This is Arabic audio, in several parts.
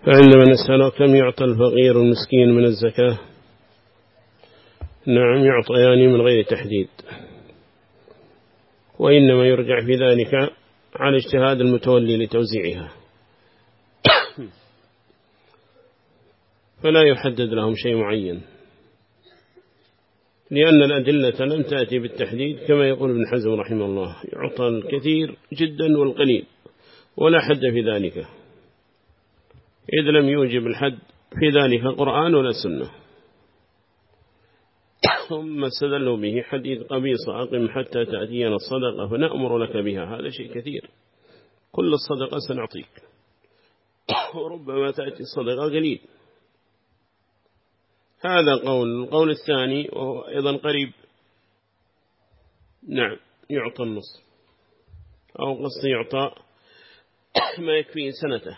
فعندما نسأل كم يعطى الفقير المسكين من الزكاة، نعم يعطيان من غير تحديد، وإنما يرجع في ذلك على اجتهاد المتولي لتوزيعها، فلا يحدد لهم شيء معين، لأن الأدلة لم تأتي بالتحديد كما يقول ابن حزم رحمه الله، يعطى الكثير جدا والقليل ولا حد في ذلك، إذ لم يوجب الحد في ذلك قرآن ولا سنة. ثم استدلوا به حديث قبيص أقم حتى تأتينا الصدقة فنأمر لك بها، هذا شيء كثير، كل الصدقة سنعطيك، وربما تأتي الصدقة قليل. هذا القول الثاني وهو أيضا قريب، نعم يعطى النصف، أو قصد يعطى ما يكفيه سنته.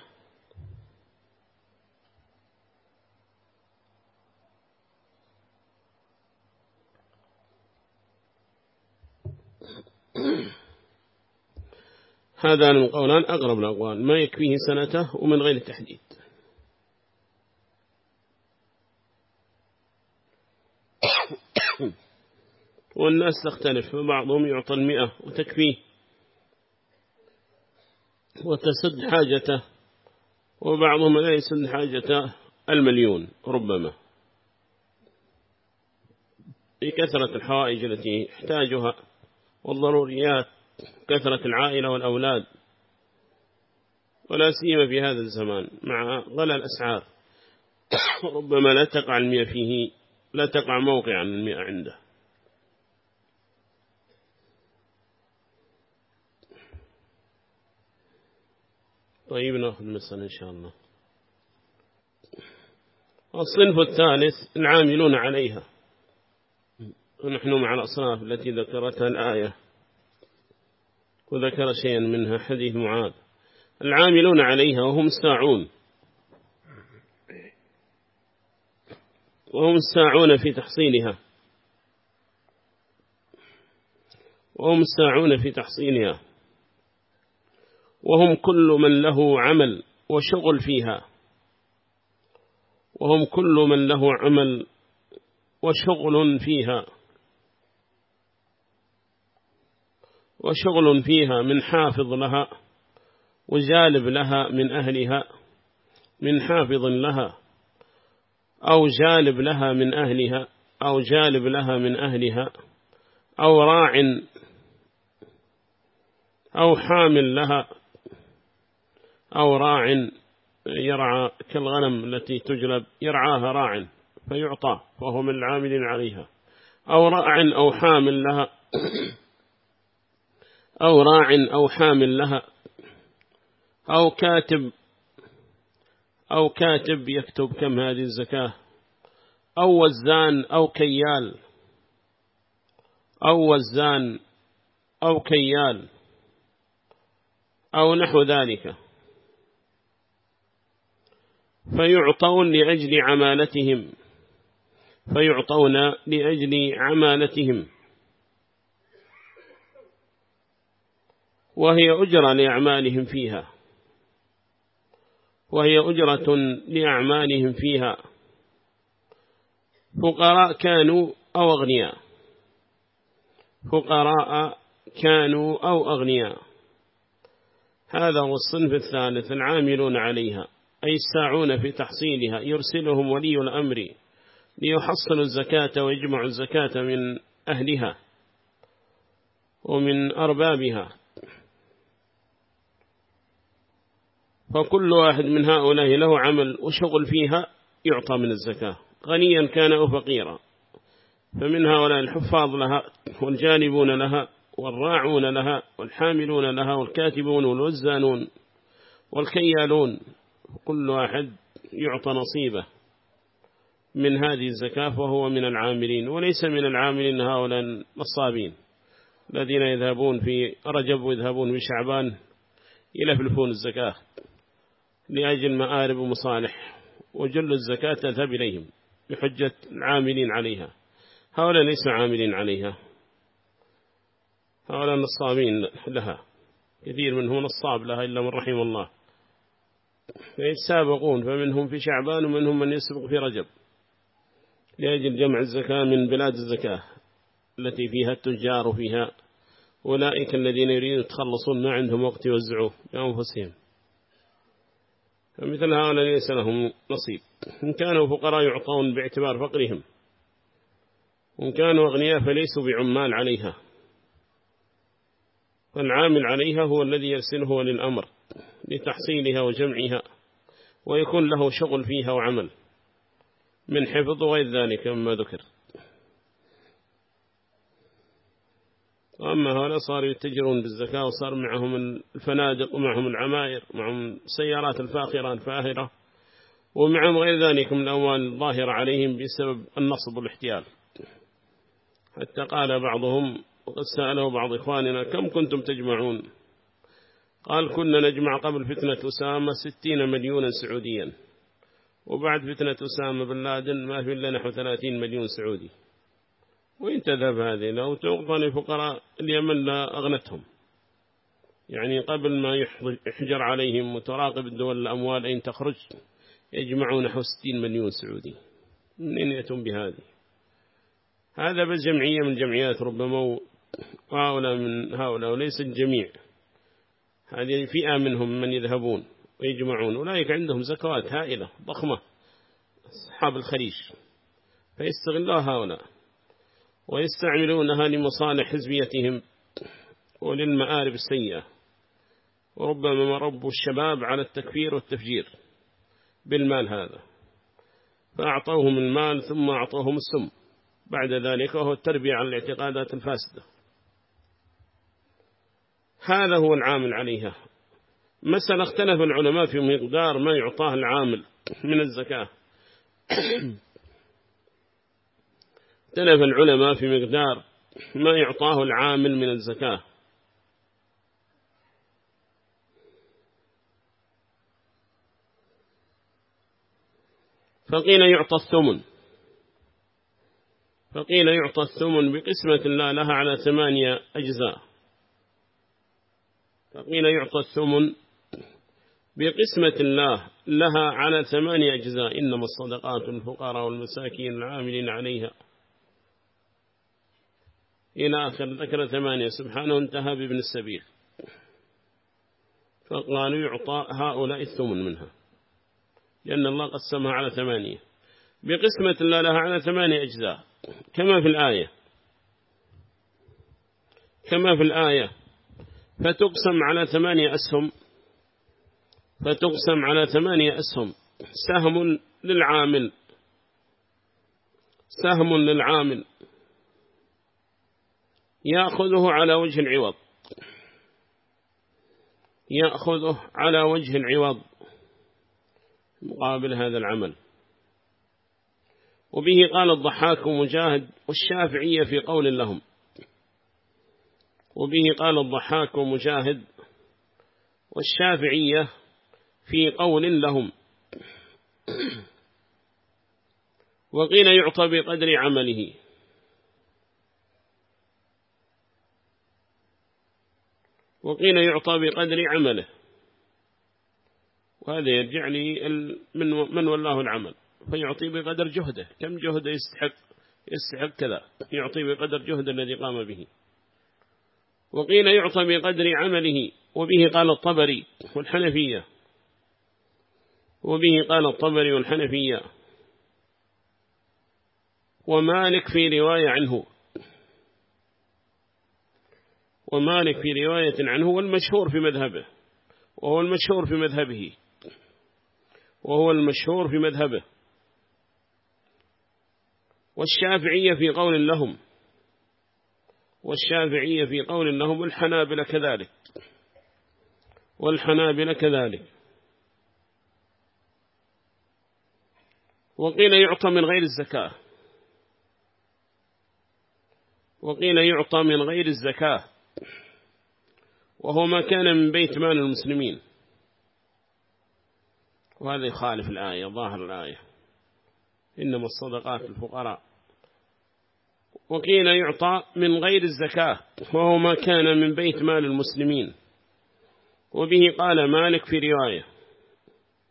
هذا من قولان أقرب الأقوال، ما يكفيه سنته ومن غير تحديد. والناس تختلف، فبعضهم يعطى 100 وتكفيه وتسد حاجته، وبعضهم لا يسد حاجته 1,000,000 ربما، بكثرة الحوائج التي يحتاجها والضروريات، كثرة العائلة والأولاد، ولا سيما في هذا الزمان مع غلاء الأسعار، ربما لا تقع 100 فيه، لا تقع موقعا 100 عنده. طيب نأخذ مثلا إن شاء الله. الصنف الثالث العاملون عليها، ونحن مع الأصناف التي ذكرتها الآية، وذكر شيئا منها حديث معاذ. العاملون عليها وهم الساعون في تحصيلها، وهم كل من له عمل وشغل فيها، وشغل فيها من حافظ لها وجالب لها من أهلها، من حافظ لها أو جالب لها من أهلها، أو جالب لها من أهلها، أو راع أو حامل لها، أو راع يرعى كالغنم التي تجلب يرعاها راع فيعطى وهو من العاملين عليها، أو راع أو حامل لها، أو راع أو حامل لها، أو كاتب يكتب كم هذه الزكاة، أو وزان أو كيال أو نحو ذلك، فيعطون لأجل عمالتهم، وهي أجرة لأعمالهم فيها، فقراء كانوا أو أغنياء. هذا هو الصنف الثالث، العاملون عليها، أي الساعون في تحصيلها، يرسلهم ولي الأمر ليحصلوا الزكاة ويجمعوا الزكاة من أهلها ومن أربابها. فكل واحد من هؤلاء له عمل وشغل فيها يعطى من الزكاة، غنيا كان أو فقيرا. فمن هؤلاء الحفاظ لها والجانبون لها والراعون لها والحاملون لها والكاتبون والوزانون والكيالون، كل واحد يعطى نصيبه من هذه الزكاة، وهو من العاملين. وليس من العاملين هؤلاء النصابين الذين يذهبون في رجب ويذهبون في شعبان يلفلفون الزكاة لأجل مآرب ومصالح، وجل الزكاة تذهب إليهم بحجة العاملين عليها. هؤلاء ليسوا عاملين عليها، هؤلاء نصابين لها، كثير منهم نصاب لها إلا من رحم الله. فيتسابقون، فمنهم في شعبان ومنهم من يسبق في رجب لأجل جمع الزكاة من بلاد الزكاة التي فيها التجار وفيها أولئك الذين يريدون يتخلصون ما عندهم وقت يوزعوه بأنفسهم. فمثل هؤلاء ليس لهم نصيب. إن كانوا فقراء يعطون باعتبار فقرهم، وإن كانوا أغنياء فليسوا بعمال عليها، فالعامل عليها هو الذي يرسله للأمر لتحصيلها وجمعها، ويكون له شغل فيها وعمل من حفظ وغير ذلك مما ذكر. وأما هؤلاء صاروا يتجرون بالزكاة، وصار معهم الفنادق ومعهم العمائر ومعهم سيارات الفاخرة الفاهرة، ومعهم غير ذلك من الأموال الظاهرة عليهم بسبب النصب والاحتيال. حتى قال بعضهم، وقد سأله بعض إخواننا: كم كنتم تجمعون؟ قال: كنا نجمع قبل فتنة أسامة 60 مليونا سعوديا، وبعد فتنة أسامة بن لادن ما في إلا نحو 30 مليون سعودي. وإن تذهب هذه لو تعطى لفقراء اليمن لا أغنتهم، يعني قبل ما يحجر عليهم وتراقب الدول الأموال أين تخرج يجمعون نحو 60 مليون سعودي. منين يأتون بهذه؟ هذا بس جمعية من الجمعيات ربما، وهؤلاء من هؤلاء وليس الجميع. هذه فئة منهم من يذهبون ويجمعون، أولئك عندهم زكوات هائلة ضخمة أصحاب الخليج، فيستغلها هؤلاء ويستعملونها لمصالح حزبيتهم وللمآرب السيئة، وربما ربوا الشباب على التكفير والتفجير بالمال هذا، فأعطوهم المال ثم أعطوهم السم بعد ذلك، وهو التربية على الاعتقادات الفاسدة. هذا هو العامل عليها. مثلا اختلف العلماء في مقدار ما يعطاه العامل من الزكاة. اختلف العلماء في مقدار ما يعطاه العامل من الزكاة. فقيل يعطى الثمن، فقيل يعطى الثمن بقسمة لا لها على 8 أجزاء. فقيل يعطى الثمن بقسمة الله لها على 8 أجزاء، إنما الصدقات الفقراء والمساكين العاملين عليها إلى آخر، ذكر 8 سبحانه، انتهى بابن السبيل، فقالوا يعطى هؤلاء الثمن منها، لأن الله قسمها على 8 بقسمة الله لها على 8 أجزاء، كما في الآية فتقسم على 8 أسهم، فتقسم على 8 أسهم، سهم للعامل، سهم للعامل يأخذه على وجه العوض، يأخذه على وجه العوض مقابل هذا العمل. وبه قال الضحاك ومجاهد والشافعية في قول لهم، وبه قال الضحاك ومجاهد والشافعية في قول لهم. وقيل يعطى بقدر عمله، وقيل يعطى بقدر عمله، وهذا يرجع لي من والله العمل، فيعطي بقدر جهده، كم جهده يستحق كذا، يعطي بقدر جهد الذي قام به. وقيل يعطى بقدر عمله، وبه قال الطبري والحنفية، وبه قال الطبري والحنفية ومالك في رواية عنه، ومالك في رواية عنه، والمشهور في مذهبه، وهو المشهور في مذهبه، وهو المشهور في مذهبه. والشافعية في قول لهم، والشافعية في قول لهم، والحنابلة كذلك، والحنابلة كذلك. وقيل يعطى من غير الزكاة، وقيل يعطى من غير الزكاة، وهو ما كان من بيت مال المسلمين، وهذا يخالف الآية، ظاهر الآية إنما الصدقات الفقراء. وقيل يعطى من غير الزكاة، وهو ما كان من بيت مال المسلمين، وبه قال مالك في رواية،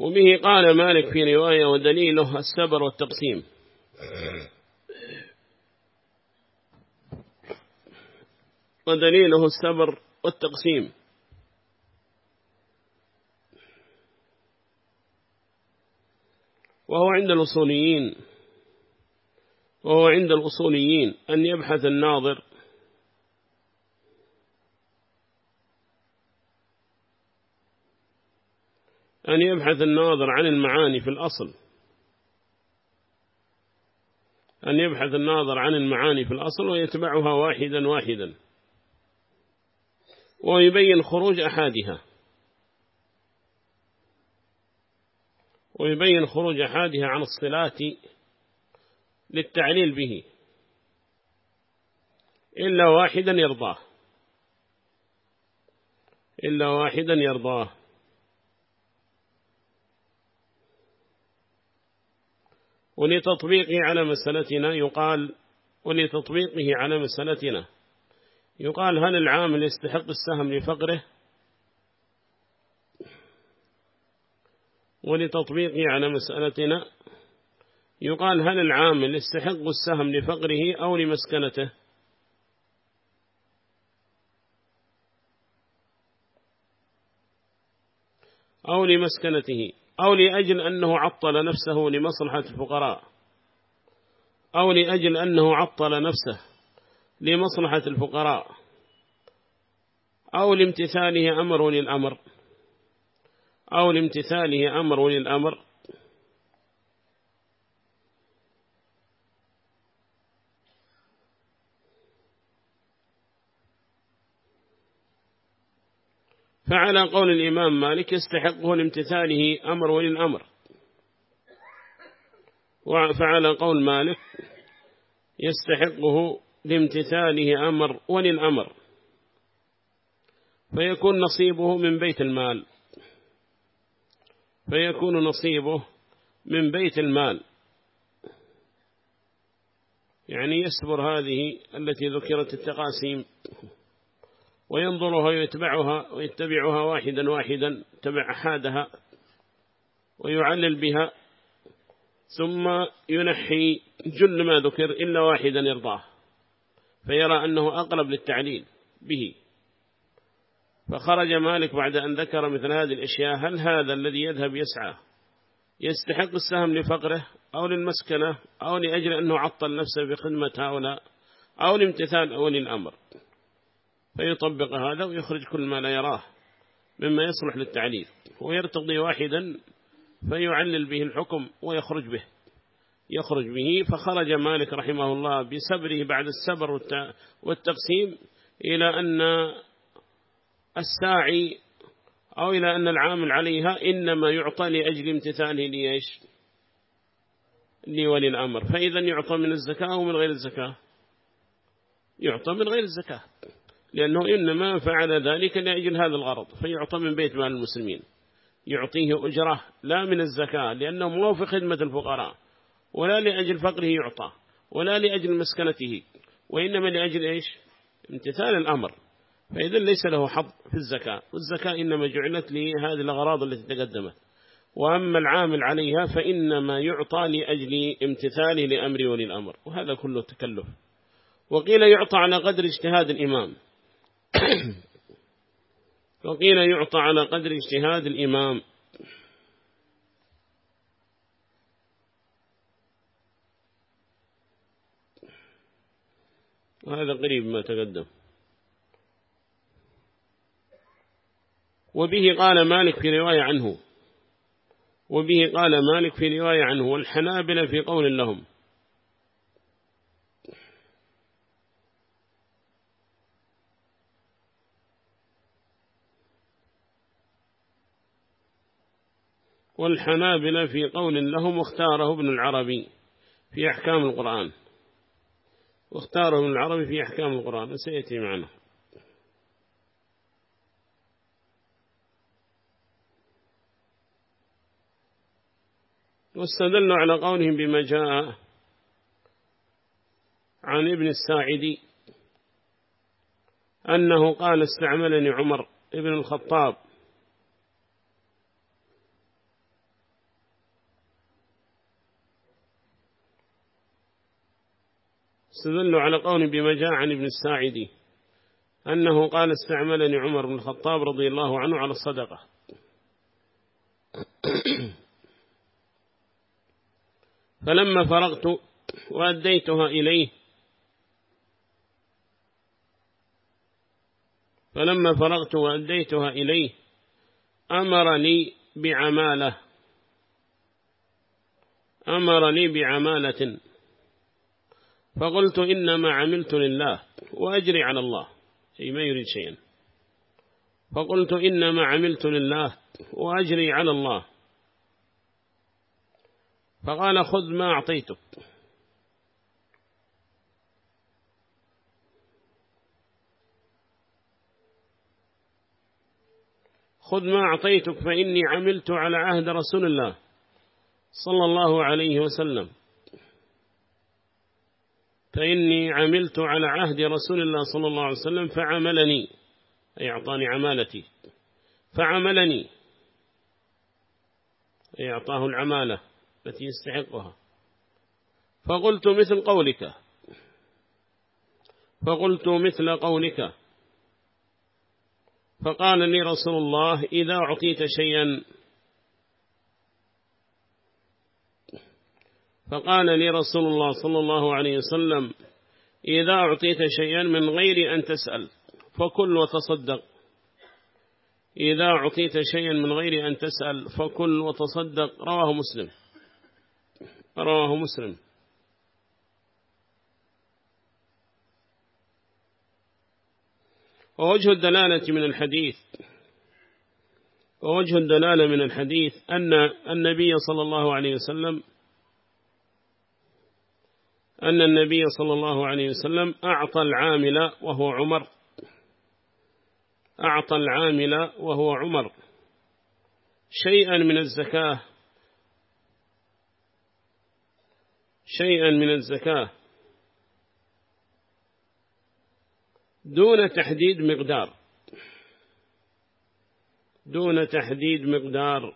وبه قال مالك في رواية ودليله السبر والتقسيم. ودليله السبر والتقسيم. وهو عند الأصوليين أن يبحث الناظر عن المعاني في الأصل، ويتبعها واحدا واحدا، ويبين خروج أحادها عن الصلات للتعليل به إلا واحدا يرضاه. ولتطبيقه على مسألتنا يقال هل العامل يستحق السهم لفقره؟ يقال هل العامل يستحق السهم لفقره أو لمسكنته؟ أو لأجل أنه عطل نفسه لمصلحة الفقراء، أو لامتثاله أمر للأمر. فعلى قول الإمام مالك يستحقه لامتثاله أمر ولي الأمر، فعلى قول مالك يستحقه لامتثاله أمر ولي الأمر، فيكون نصيبه من بيت المال، يعني يسبر هذه التي ذكرت التقاسيم وينظرها ويتبعها واحدا تبع أحادها ويعلل بها، ثم ينحي جل ما ذكر إلا واحدا يرضاه، فيرى أنه أقرب للتعليل به. فخرج مالك بعد أن ذكر مثل هذه الأشياء، هل هذا الذي يذهب يسعى يستحق السهم لفقره أو للمسكنة أو لأجل أنه عطل نفسه بخدمة هؤلاء أو لامتثال أولي الأمر؟ فيطبق هذا ويخرج كل ما لا يراه مما يصلح للتعليل، ويرتضي واحدا فيعلل به الحكم ويخرج به. فخرج مالك رحمه الله بسبره بعد السبر والتقسيم إلى أن الساعي أو إلى أن العامل عليها إنما يعطى لأجل امتثاله لولي الأمر. فإذا يعطى من الزكاة أو من غير الزكاة؟ يعطى من غير الزكاة، لأنه إنما فعل ذلك لأجل هذا الغرض، فيعطى من بيت مال المسلمين، يعطيه أجره لا من الزكاة، لأنه مو في خدمة الفقراء ولا لأجل فقره يعطى ولا لأجل مسكنته، وإنما لأجل امتثال الأمر. فإذا ليس له حظ في الزكاة، والزكاة إنما جعلت لهذه الأغراض التي تقدمت. وأما العامل عليها فإنما يعطى لأجل امتثاله لأمر ولي الأمر، وهذا كله تكلف. وقيل يعطى على قدر اجتهاد الإمام وهذا قريب ما تقدم. وبه قال مالك في رواية عنه، والحنابلة في قول لهم. واختاره ابن العربي في أحكام القرآن، سيأتي معنا. واستدلوا على قولهم بما جاء عن ابن الساعدي أنه قال استعملني عمر ابن الخطاب استدل على قول بما جاء عن ابن الساعدي أنه قال استعملني عمر بن الخطاب رضي الله عنه على الصدقة فلما فرغت وأديتها إليه أمر لي بعمالة فقلت إنما عملت لله وأجري على الله، أي ما يريد شيئا. فقلت إنما عملت لله وأجري على الله. فقال خذ ما أعطيتك. خذ ما أعطيتك فإني عملت على عهد رسول الله صلى الله عليه وسلم، فإني عملت على عهد رسول الله صلى الله عليه وسلم فعملني، أي أعطاني عمالتي، فعملني أي أعطاه العمالة التي يستحقها. فقلت مثل قولك. فقال لي رسول الله إذا أعطيت شيئا فقال لي رسول الله صلى الله عليه وسلم إذا أعطيت شيئا من غير أن تسأل فكل وتصدق. إذا أعطيت شيئا من غير أن تسأل فكل وتصدق. رواه مسلم. ووجه الدلالة من الحديث أن النبي صلى الله عليه وسلم أعطى العامل وهو عمر شيئا من الزكاة دون تحديد مقدار.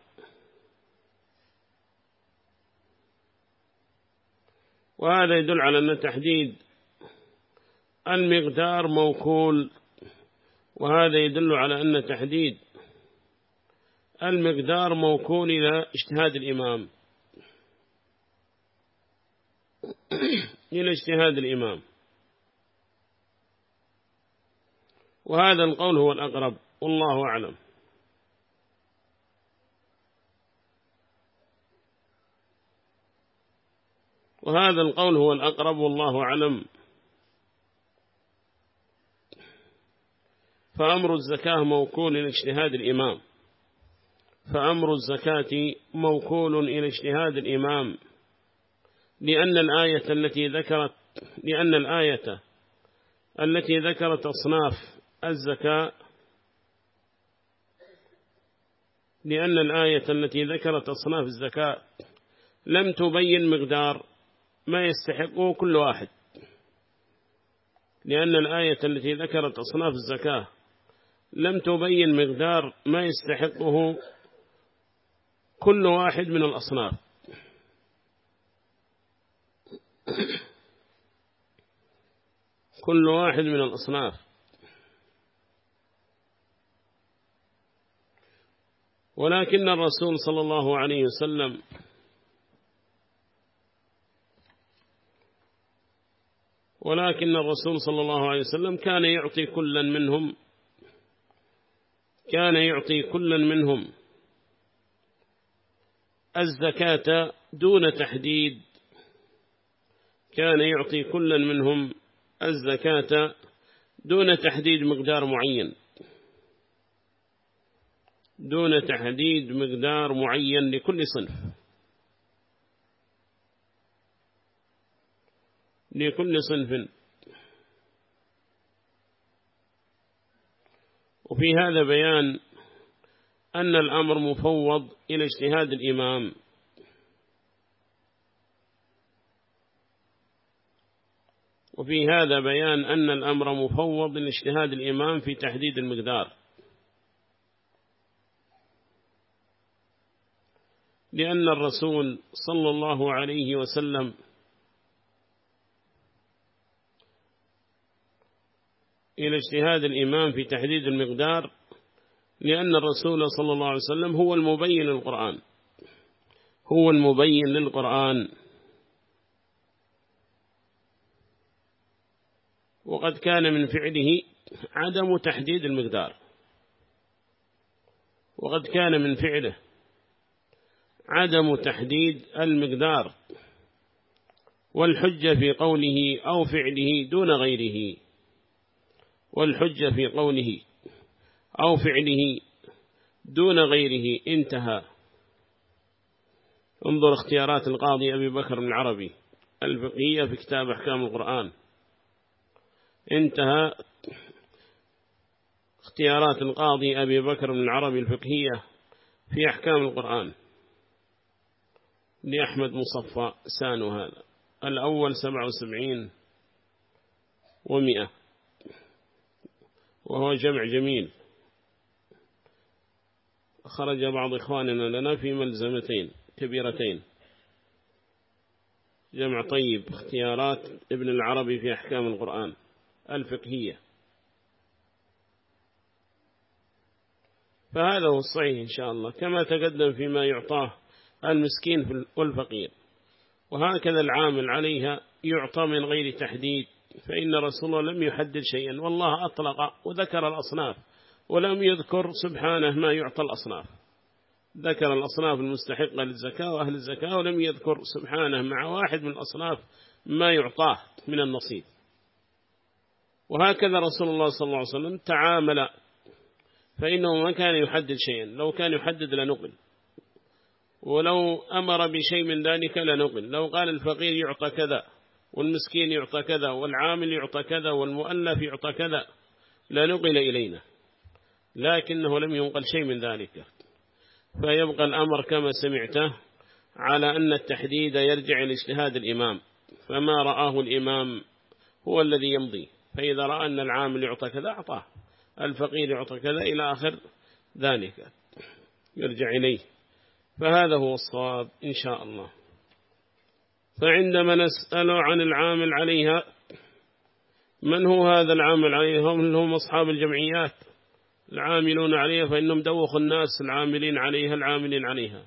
وهذا يدل على أن تحديد المقدار موكول، وهذا يدل على أن تحديد المقدار موكول إلى اجتهاد الإمام. وهذا القول هو الأقرب والله أعلم. فأمر الزكاة موكول إلى اجتهاد الإمام، لأن الآية التي ذكرت أصناف الزكاة لم تبين مقدار ما يستحقه كل واحد، لأن الآية التي ذكرت أصناف الزكاة لم تبين مقدار ما يستحقه كل واحد من الأصناف. ولكن الرسول صلى الله عليه وسلم كان يعطي كل منهم الزكاة دون تحديد. مقدار معين لكل صنف. وفي هذا بيان أن الأمر مفوض إلى اجتهاد الإمام، في تحديد المقدار، لأن الرسول صلى الله عليه وسلم إلى اجتهاد الإمام في تحديد المقدار، لأن الرسول صلى الله عليه وسلم هو المبين للقرآن، هو المبين للقرآن. وقد كان من فعله عدم تحديد المقدار، وقد كان من فعله عدم تحديد المقدار، والحجة في قوله أو فعله دون غيره، والحجة في قوله أو فعله دون غيره. انتهى. انظر اختيارات القاضي أبي بكر بن العربي الفقهية في كتاب أحكام القرآن. انتهى اختيارات القاضي أبي بكر بن العربي الفقهية في أحكام القرآن لأحمد مصفى سانو. هذا الأول 77 و100، وهو جمع جميل، خرج بعض إخواننا لنا في ملزمتين كبيرتين. جمع طيب اختيارات ابن العربي في أحكام القرآن الفقهية. فهذا هو الصحيح إن شاء الله، كما تقدم فيما يعطاه المسكين والفقير. وهكذا العامل عليها يعطى من غير تحديد، فإن رسول الله لم يحدد شيئا، والله أطلق وذكر الأصناف ولم يذكر سبحانه ما يعطى الأصناف. ذكر الأصناف المستحقة للزكاة وأهل الزكاة، ولم يذكر سبحانه مع واحد من الأصناف ما يعطاه من النصيب. وهكذا رسول الله صلى الله عليه وسلم تعامل، فإنه ما كان يحدد شيئا، لو كان يحدد لنقل، ولو أمر بشيء من ذلك لنقل. لو قال الفقير يعطى كذا، والمسكين يعطى كذا، والعامل يعطى كذا، والمؤلف يعطى كذا، لنقل إلينا، لكنه لم ينقل شيء من ذلك. فيبقى الأمر كما سمعته على أن التحديد يرجع إلى اجتهاد الإمام، فما رآه الإمام هو الذي يمضي. فإذا رأى أن العامل يعطى كذا أعطاه، الفقير يعطى كذا إلى آخر ذلك يرجع إليه. فهذا هو الصواب إن شاء الله. فعندما نسأل عن العامل عليها، من هو هذا العامل عليها؟ هم أصحاب الجمعيات العاملون عليها، فإنهم دوخوا الناس العاملين عليها.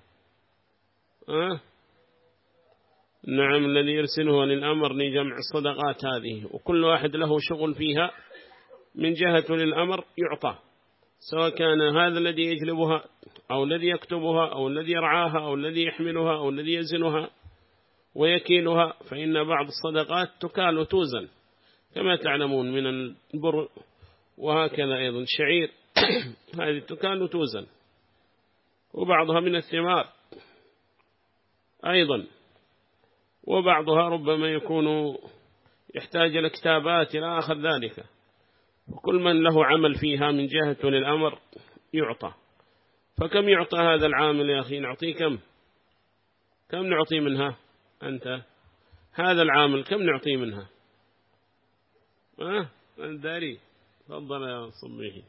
نعم، الذي يرسله للأمر لجمع الصدقات هذه، وكل واحد له شغل فيها من جهة للأمر يعطى، سواء كان هذا الذي يجلبها أو الذي يكتبها أو الذي يرعاها أو الذي يحملها أو الذي يزنها ويكيلها. فإن بعض الصدقات تكال وتوزن كما تعلمون من البر، وهكذا أيضا الشعير هذه تكال وتوزن، وبعضها من الثمار أيضا، وبعضها ربما يكون يحتاج إلى كتابات إلى آخر ذلك. وكل من له عمل فيها من جهة للأمر يعطى. فكم يعطى هذا العامل يا أخي؟ نعطيه كم نعطي منها؟ أنت هذا العامل كم نعطي منها؟ داري تفضل يا صبيحي.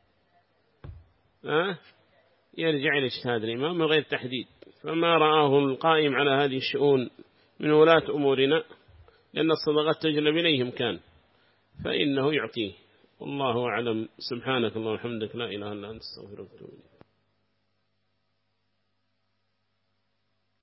يرجع إلى اجتهاد الإمام من غير تحديد. فما رآه القائم على هذه الشؤون من ولاة أمورنا، لأن الصدقات تجلب إليهم كان، فإنه يعطيه. والله أعلم. سبحانك اللهم وبحمدك، لا إله إلا أنت، استغفرك وأتوب إليك.